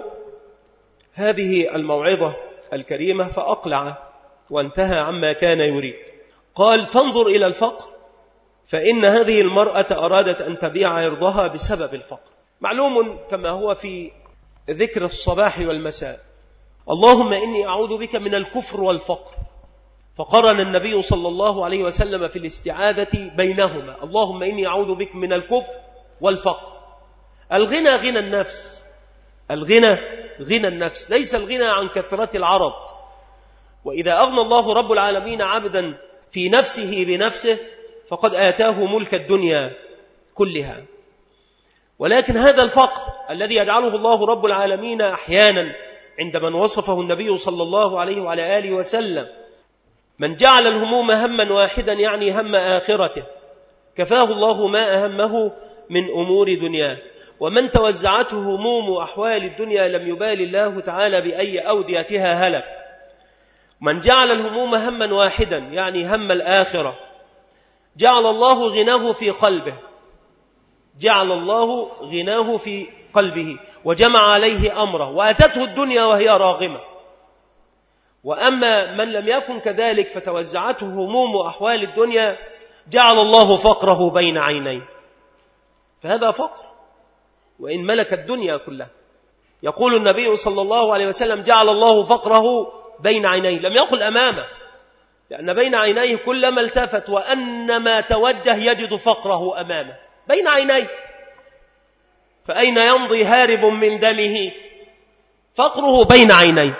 هذه الموعظة الكريمة فأقلع وانتهى عما كان يريد. قال: فانظر إلى الفقر، فإن هذه المرأة أرادت أن تبيع عرضها بسبب الفقر. معلوم كما هو في ذكر الصباح والمساء: اللهم إني أعوذ بك من الكفر والفقر، فقرن النبي صلى الله عليه وسلم في الاستعاذة بينهما: اللهم إني أعوذ بك من الكفر والفقر. الغنى غنى النفس، الغنى غنى النفس، ليس الغنى عن كثرة العرض. وإذا أغنى الله رب العالمين عبدا في نفسه بنفسه فقد آتاه ملك الدنيا كلها. ولكن هذا الفقر الذي يجعله الله رب العالمين أحيانا عند من وصفه النبي صلى الله عليه وعلى آله وسلم: من جعل الهموم هما واحدا، يعني هم آخرته، كفاه الله ما أهمه من أمور دنياه. ومن توزعته هموم أحوال الدنيا لم يبال الله تعالى بأي أوديتها هلك. من جعل الهموم هما واحدا، يعني هم الآخرة، جعل الله غناه في قلبه، جعل الله غناه في قلبه وجمع عليه أمره، وأتته الدنيا وهي راغمة. وأما من لم يكن كذلك فتوزعته هموم أحوال الدنيا جعل الله فقره بين عينيه، فهذا فقر وإن ملك الدنيا كلها. يقول النبي صلى الله عليه وسلم: جعل الله فقره بين عينيه، لم يقل أمامه، لأن بين عينيه كلما التفت وأنما توجه يجد فقره أمامه بين عينيه، فأين يمضي هارب من دمه؟ فقره بين عينيه،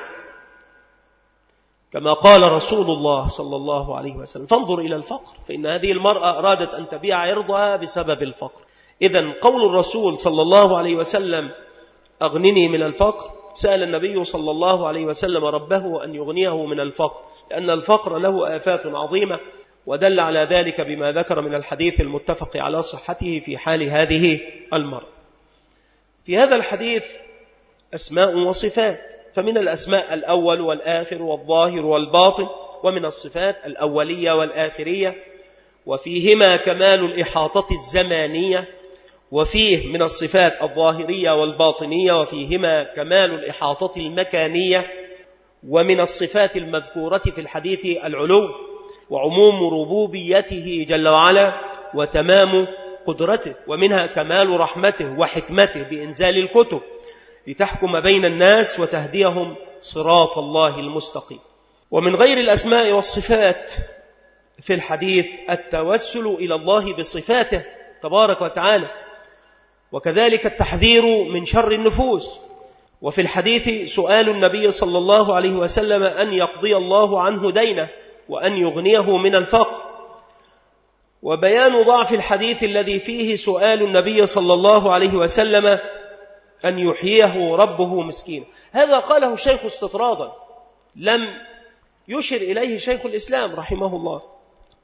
كما قال رسول الله صلى الله عليه وسلم: فانظر إلى الفقر، فإن هذه المرأة أرادت أن تبيع عرضها بسبب الفقر. إذن قول الرسول صلى الله عليه وسلم: أغنني من الفقر، سأل النبي صلى الله عليه وسلم ربه أن يغنيه من الفقر، لأن الفقر له آفات عظيمة، ودل على ذلك بما ذكر من الحديث المتفق على صحته في حال هذه المرأة. في هذا الحديث أسماء وصفات، فمن الأسماء الأول والآخر والظاهر والباطن، ومن الصفات الأولية والآخرية، وفيهما كمال الإحاطة الزمانية، وفيه من الصفات الظاهرية والباطنية، وفيهما كمال الإحاطة المكانية. ومن الصفات المذكورة في الحديث العلو وعموم ربوبيته جل وعلا وتمام قدرته، ومنها كمال رحمته وحكمته بإنزال الكتب لتحكم بين الناس وتهديهم صراط الله المستقيم. ومن غير الأسماء والصفات في الحديث التوسل إلى الله بصفاته تبارك وتعالى، وكذلك التحذير من شر النفوس. وفي الحديث سؤال النبي صلى الله عليه وسلم أن يقضي الله عنه دينه وأن يغنيه من الفقر، وبيان ضعف الحديث الذي فيه سؤال النبي صلى الله عليه وسلم أن يحييه ربه مسكين. هذا قاله الشيخ استطرادا، لم يشر إليه شيخ الإسلام رحمه الله،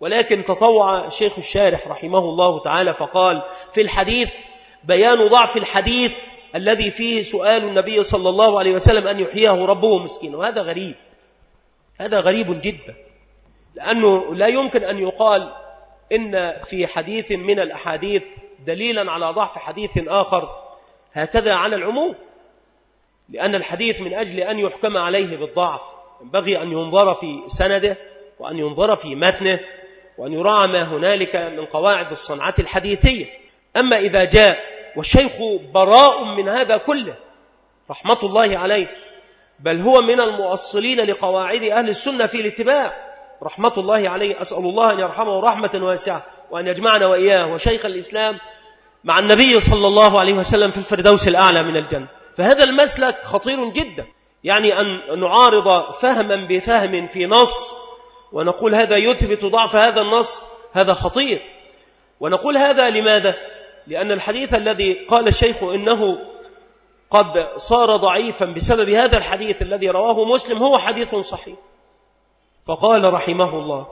ولكن تطوع الشيخ الشارح رحمه الله تعالى فقال في الحديث بيان ضعف الحديث الذي فيه سؤال النبي صلى الله عليه وسلم أن يحييه ربه مسكين. وهذا غريب، هذا غريب جدا، لأنه لا يمكن أن يقال إن في حديث من الأحاديث دليلا على ضعف حديث آخر هكذا على العموم، لأن الحديث من أجل أن يحكم عليه بالضعف ينبغي أن ينظر في سنده وأن ينظر في متنه وأن يراعى ما هنالك من قواعد الصنعة الحديثية. أما إذا جاء والشيخ براء من هذا كله رحمة الله عليه، بل هو من المؤصلين لقواعد أهل السنة في الاتباع رحمة الله عليه، أسأل الله أن يرحمه رحمة واسعة وأن يجمعنا وإياه وشيخ الإسلام مع النبي صلى الله عليه وسلم في الفردوس الأعلى من الجنة. فهذا المسلك خطير جدا، يعني أن نعارض فهما بفهم في نص ونقول هذا يثبت ضعف هذا النص، هذا خطير. ونقول هذا لماذا؟ لأن الحديث الذي قال الشيخ إنه قد صار ضعيفا بسبب هذا الحديث الذي رواه مسلم هو حديث صحيح. فقال رحمه الله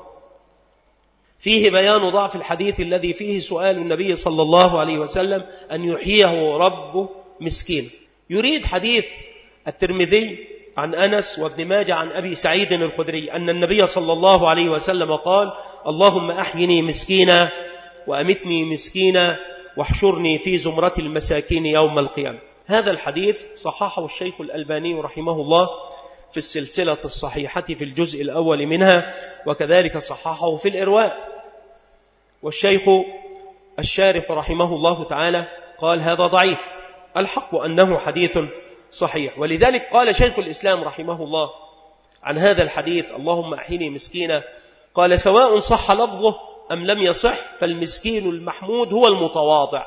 فيه بيان ضعف الحديث الذي فيه سؤال النبي صلى الله عليه وسلم أن يحييه ربه مسكين. يريد حديث الترمذي عن أنس وابن ماجه عن أبي سعيد الخدري أن النبي صلى الله عليه وسلم قال اللهم أحيني مسكينا وأمتني مسكينا واحشرني في زمرة المساكين يوم القيامة. هذا الحديث صححه الشيخ الألباني رحمه الله في السلسلة الصحيحة في الجزء الأول منها، وكذلك صححه في الإرواء. والشيخ الشارح رحمه الله تعالى قال هذا ضعيف، الحق أنه حديث صحيح. ولذلك قال شيخ الإسلام رحمه الله عن هذا الحديث اللهم أحيني مسكينا، قال سواء صح لفظه أم لم يصح فالمسكين المحمود هو المتواضع،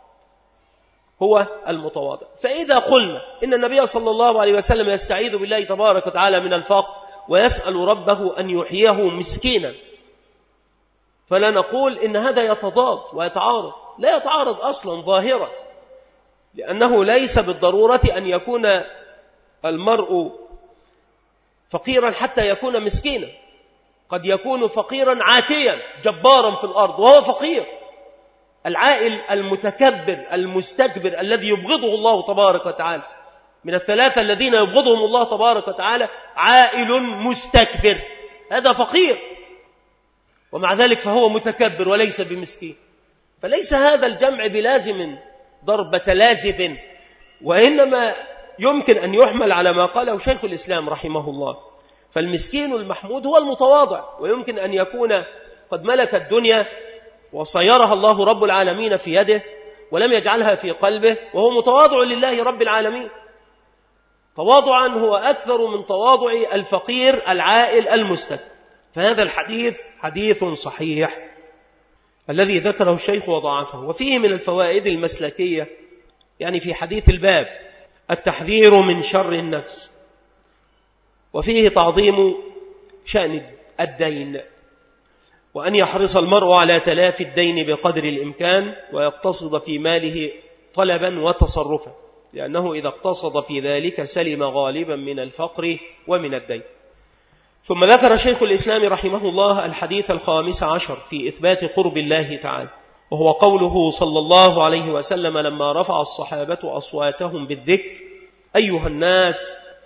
هو المتواضع. فإذا قلنا إن النبي صلى الله عليه وسلم يستعيذ بالله تبارك وتعالى من الفقر ويسأل ربه أن يحييه مسكينا، فلا نقول إن هذا يتضاد ويتعارض، لا يتعارض أصلا ظاهرا، لأنه ليس بالضرورة أن يكون المرء فقيرا حتى يكون مسكينا، قد يكون فقيرا عاتيا جبارا في الأرض وهو فقير. العائل المتكبر المستكبر الذي يبغضه الله تبارك وتعالى، من الثلاثة الذين يبغضهم الله تبارك وتعالى عائل مستكبر، هذا فقير ومع ذلك فهو متكبر وليس بمسكين. فليس هذا الجمع بلازم ضربة لازم، وإنما يمكن أن يحمل على ما قاله شيخ الإسلام رحمه الله. فالمسكين المحمود هو المتواضع، ويمكن أن يكون قد ملك الدنيا وصيرها الله رب العالمين في يده ولم يجعلها في قلبه، وهو متواضع لله رب العالمين. تواضعا هو أكثر من تواضع الفقير العائل المستكبر. فهذا الحديث حديث صحيح الذي ذكره الشيخ وضعفه. وفيه من الفوائد المسلكية، يعني في حديث الباب التحذير من شر النفس، وفيه تعظيم شأن الدين، وأن يحرص المرء على تلافي الدين بقدر الإمكان ويقتصد في ماله طلبا وتصرفا، لأنه إذا اقتصد في ذلك سلم غالبا من الفقر ومن الدين. ثم ذكر شيخ الإسلام رحمه الله الحديث الخامس عشر في إثبات قرب الله تعالى، وهو قوله صلى الله عليه وسلم لما رفع الصحابة أصواتهم بالذكر أيها الناس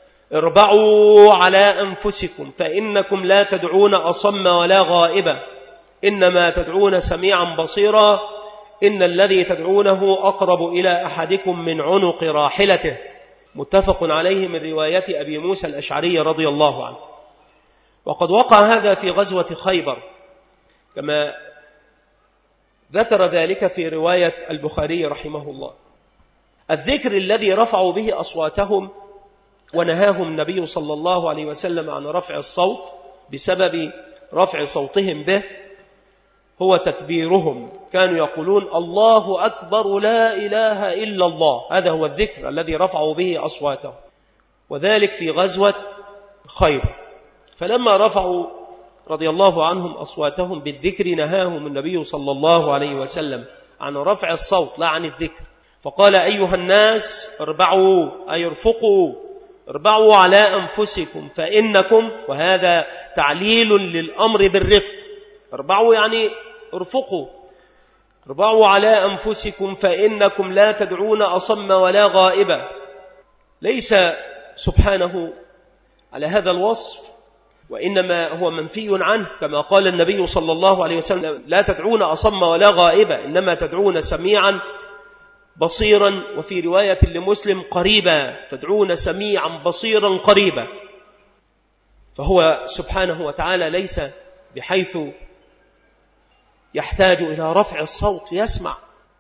اربعوا على أنفسكم فإنكم لا تدعون أصم ولا غائبا إنما تدعون سميعا بصيرا إن الذي تدعونه أقرب إلى أحدكم من عنق راحلته. متفق عليه من رواية أبي موسى الأشعري رضي الله عنه. وقد وقع هذا في غزوة خيبر كما ذكر ذلك في رواية البخاري رحمه الله. الذكر الذي رفعوا به أصواتهم ونهاهم النبي صلى الله عليه وسلم عن رفع الصوت بسبب رفع صوتهم به هو تكبيرهم، كانوا يقولون الله أكبر لا إله إلا الله، هذا هو الذكر الذي رفعوا به أصواتهم، وذلك في غزوة خيبر. فلما رفعوا رضي الله عنهم أصواتهم بالذكر نهاهم النبي صلى الله عليه وسلم عن رفع الصوت لا عن الذكر، فقال أيها الناس اربعوا أي ارفقوا، اربعوا على أنفسكم فإنكم، وهذا تعليل للأمر بالرفق، اربعوا يعني ارفقوا، اربعوا على أنفسكم فإنكم لا تدعون أصم ولا غائبا. ليس سبحانه على هذا الوصف، وإنما هو منفي عنه، كما قال النبي صلى الله عليه وسلم: لا تدعون أصم ولا غائبا، إنما تدعون سميعا بصيرا، وفي رواية لمسلم قريبا، تدعون سميعا بصيرا قريبا. فهو سبحانه وتعالى ليس بحيث يحتاج إلى رفع الصوت يسمع،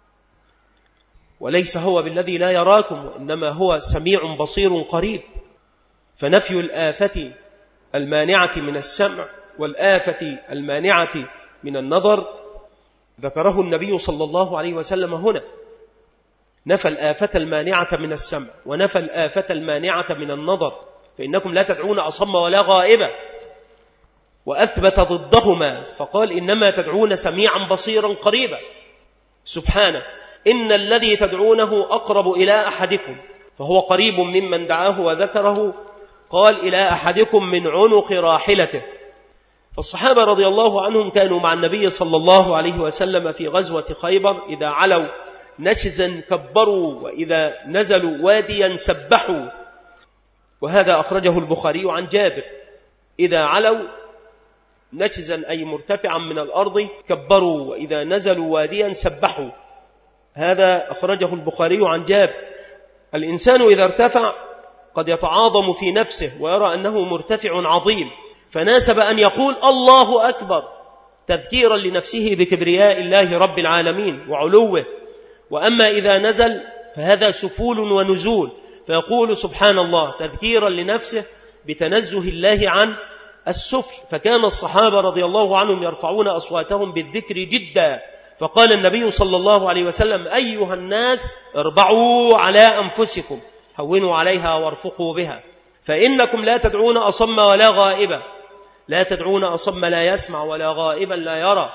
وليس هو بالذي لا يراكم، وإنما هو سميع بصير قريب. فنفي الآفة المانعة من السمع والآفة المانعة من النظر ذكره النبي صلى الله عليه وسلم هنا، نفى الآفة المانعة من السمع ونفى الآفة المانعة من النظر، فإنكم لا تدعون أصم ولا غائبا، وأثبت ضدهما فقال: إنما تدعون سميعا بصيرا قريبا. سبحانه: إن الذي تدعونه أقرب إلى أحدكم، فهو قريب ممن دعاه وذكره. قال: إلى أحدكم من عنق راحلته. فالصحابة رضي الله عنهم كانوا مع النبي صلى الله عليه وسلم في غزوة خيبر، إذا علوا نشزا كبروا، وإذا نزلوا واديا سبحوا. وهذا أخرجه البخاري عن جابر: إذا علوا نشزا أي مرتفعا من الأرض كبروا، وإذا نزلوا واديا سبحوا. هذا أخرجه البخاري عن جابر. الإنسان إذا ارتفع قد يتعاظم في نفسه ويرى أنه مرتفع عظيم، فناسب أن يقول الله أكبر تذكيرا لنفسه بكبرياء الله رب العالمين وعلوه. وأما إذا نزل فهذا سفول ونزول، فيقول سبحان الله تذكيرا لنفسه بتنزه الله عن السفل. فكان الصحابة رضي الله عنهم يرفعون أصواتهم بالذكر جدا. فقال النبي صلى الله عليه وسلم: أيها الناس اربعوا على أنفسكم، هونوا عليها وارفقوا بها، فإنكم لا تدعون أصم ولا غائبا. لا تدعون أصم لا يسمع، ولا غائبا لا يرى،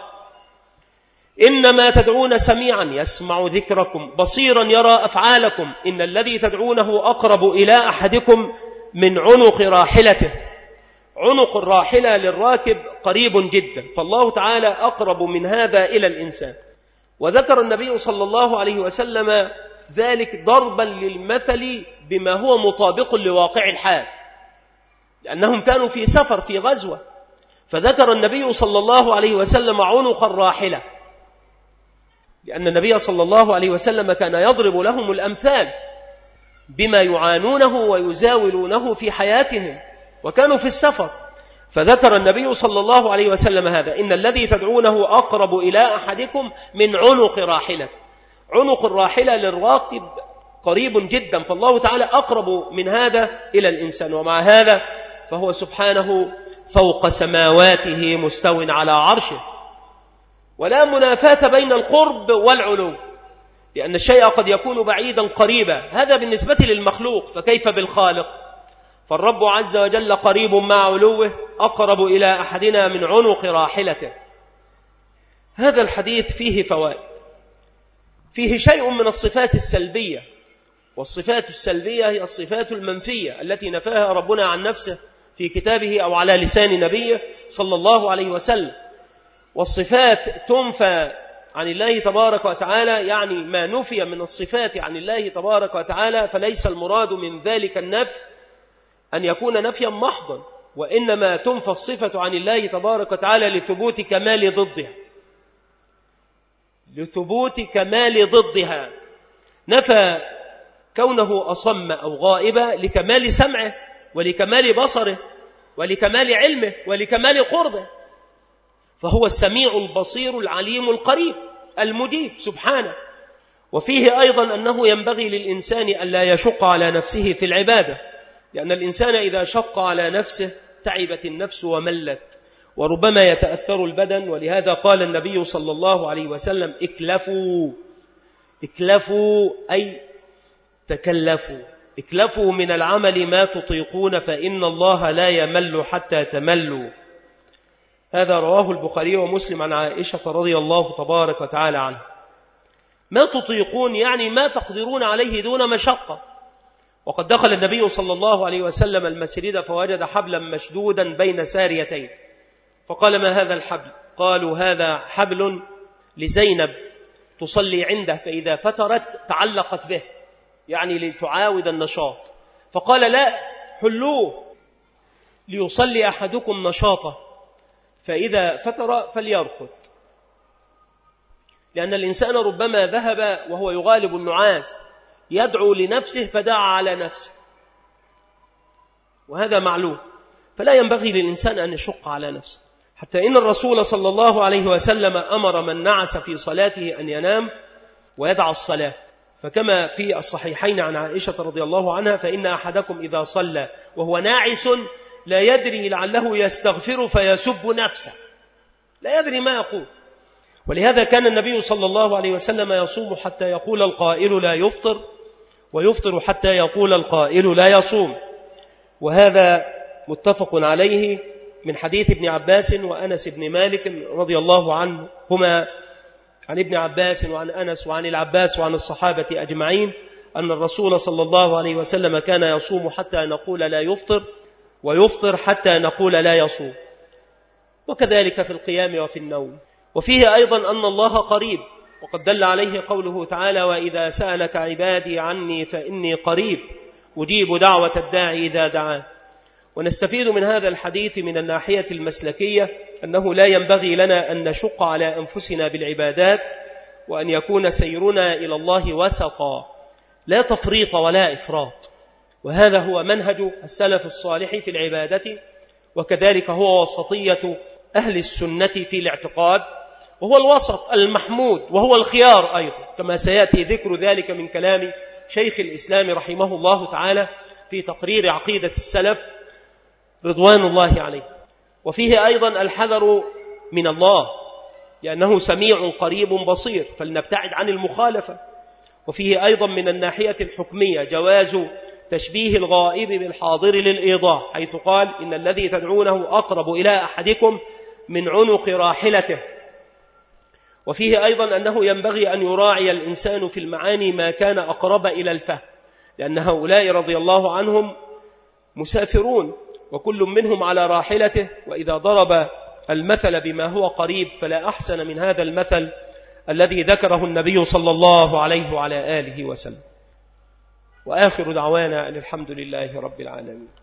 إنما تدعون سميعا يسمع ذكركم بصيرا يرى أفعالكم. إن الذي تدعونه أقرب إلى أحدكم من عنق راحلته. عنق الراحلة للراكب قريب جدا، فالله تعالى أقرب من هذا إلى الإنسان. وذكر النبي صلى الله عليه وسلم ذلك ضربا للمثل بما هو مطابق لواقع الحال، لأنهم كانوا في سفر في غزوة، فذكر النبي صلى الله عليه وسلم عنق الراحلة، لأن النبي صلى الله عليه وسلم كان يضرب لهم الأمثال بما يعانونه ويزاولونه في حياتهم، وكانوا في السفر. فذكر النبي صلى الله عليه وسلم هذا: إن الذي تدعونه أقرب إلى أحدكم من عنق راحلة. عنق الراحلة للراكب قريب جدا، فالله تعالى أقرب من هذا إلى الإنسان. ومع هذا فهو سبحانه فوق سماواته مستو على عرشه، ولا منافاة بين القرب والعلو، لأن الشيء قد يكون بعيدا قريبا، هذا بالنسبة للمخلوق، فكيف بالخالق؟ فالرب عز وجل قريب مع علوه، أقرب إلى أحدنا من عنق راحلته. هذا الحديث فيه فوائد، فيه شيء من الصفات السلبية، والصفات السلبية هي الصفات المنفية التي نفاها ربنا عن نفسه في كتابه أو على لسان نبيه صلى الله عليه وسلم. والصفات تنفى عن الله تبارك وتعالى، يعني ما نفي من الصفات عن الله تبارك وتعالى، فليس المراد من ذلك النفي أن يكون نفيا محضا، وإنما تنفى الصفة عن الله تبارك وتعالى لثبوت كمال ضدها، لثبوت كمال ضدها. نفى كونه أصم أو غائبا لكمال سمعه ولكمال بصره ولكمال علمه ولكمال قربه، فهو السميع البصير العليم القريب المجيب سبحانه. وفيه أيضا أنه ينبغي للإنسان أن لا يشق على نفسه في العبادة، لأن الإنسان إذا شق على نفسه تعبت النفس وملت، وربما يتأثر البدن. ولهذا قال النبي صلى الله عليه وسلم: اكلفوا اكلفوا أي تكلفوا، اكلفوا من العمل ما تطيقون فإن الله لا يمل حتى تملوا. هذا رواه البخاري ومسلم عن عائشة رضي الله تبارك وتعالى عنها. ما تطيقون يعني ما تقدرون عليه دون مشقة. وقد دخل النبي صلى الله عليه وسلم المسجد فوجد حبلا مشدودا بين ساريتين، فقال: ما هذا الحبل؟ قالوا هذا حبل لزينب تصلي عنده، فإذا فترت تعلقت به، يعني لتعاود النشاط. فقال لا، حلوه ليصلي أحدكم نشاطه، فإذا فتر فليرقد، لأن الإنسان ربما ذهب وهو يغالب النعاس يدعو لنفسه فدعا على نفسه، وهذا معلوم، فلا ينبغي للإنسان أن يشق على نفسه. حتى إن الرسول صلى الله عليه وسلم أمر من نعس في صلاته أن ينام ويدع الصلاة، فكما في الصحيحين عن عائشة رضي الله عنها: فإن أحدكم إذا صلى وهو ناعس لا يدري لعله يستغفر فيسب نفسه، لا يدري ما يقول. ولهذا كان النبي صلى الله عليه وسلم يصوم حتى يقول القائل لا يفطر، ويفطر حتى يقول القائل لا يصوم. وهذا متفق عليه من حديث ابن عباس وأنس بن مالك رضي الله عنهما، عن ابن عباس وعن أنس وعن العباس وعن الصحابة أجمعين، أن الرسول صلى الله عليه وسلم كان يصوم حتى نقول لا يفطر، ويفطر حتى نقول لا يصوم، وكذلك في القيام وفي النوم. وفيه أيضا أن الله قريب، وقد دل عليه قوله تعالى: وإذا سألك عبادي عني فإني قريب أجيب دعوة الداعي إذا دعان. ونستفيد من هذا الحديث من الناحية المسلكية أنه لا ينبغي لنا أن نشق على أنفسنا بالعبادات، وأن يكون سيرنا إلى الله وسطا، لا تفريط ولا إفراط. وهذا هو منهج السلف الصالح في العبادة، وكذلك هو وسطية أهل السنة في الاعتقاد، وهو الوسط المحمود، وهو الخيار أيضا، كما سيأتي ذكر ذلك من كلام شيخ الإسلام رحمه الله تعالى في تقرير عقيدة السلف رضوان الله عليه. وفيه أيضا الحذر من الله، لأنه سميع قريب بصير، فلنبتعد عن المخالفة. وفيه أيضا من الناحية الحكمية جواز تشبيه الغائب بالحاضر للإيضاح، حيث قال: إن الذي تدعونه أقرب إلى أحدكم من عنق راحلته. وفيه أيضا أنه ينبغي أن يراعي الإنسان في المعاني ما كان أقرب إلى الفهم، لأن هؤلاء رضي الله عنهم مسافرون، وكل منهم على راحلته، وإذا ضرب المثل بما هو قريب فلا أحسن من هذا المثل الذي ذكره النبي صلى الله عليه وعلى آله وسلم. وآخر دعوانا أن الحمد لله رب العالمين.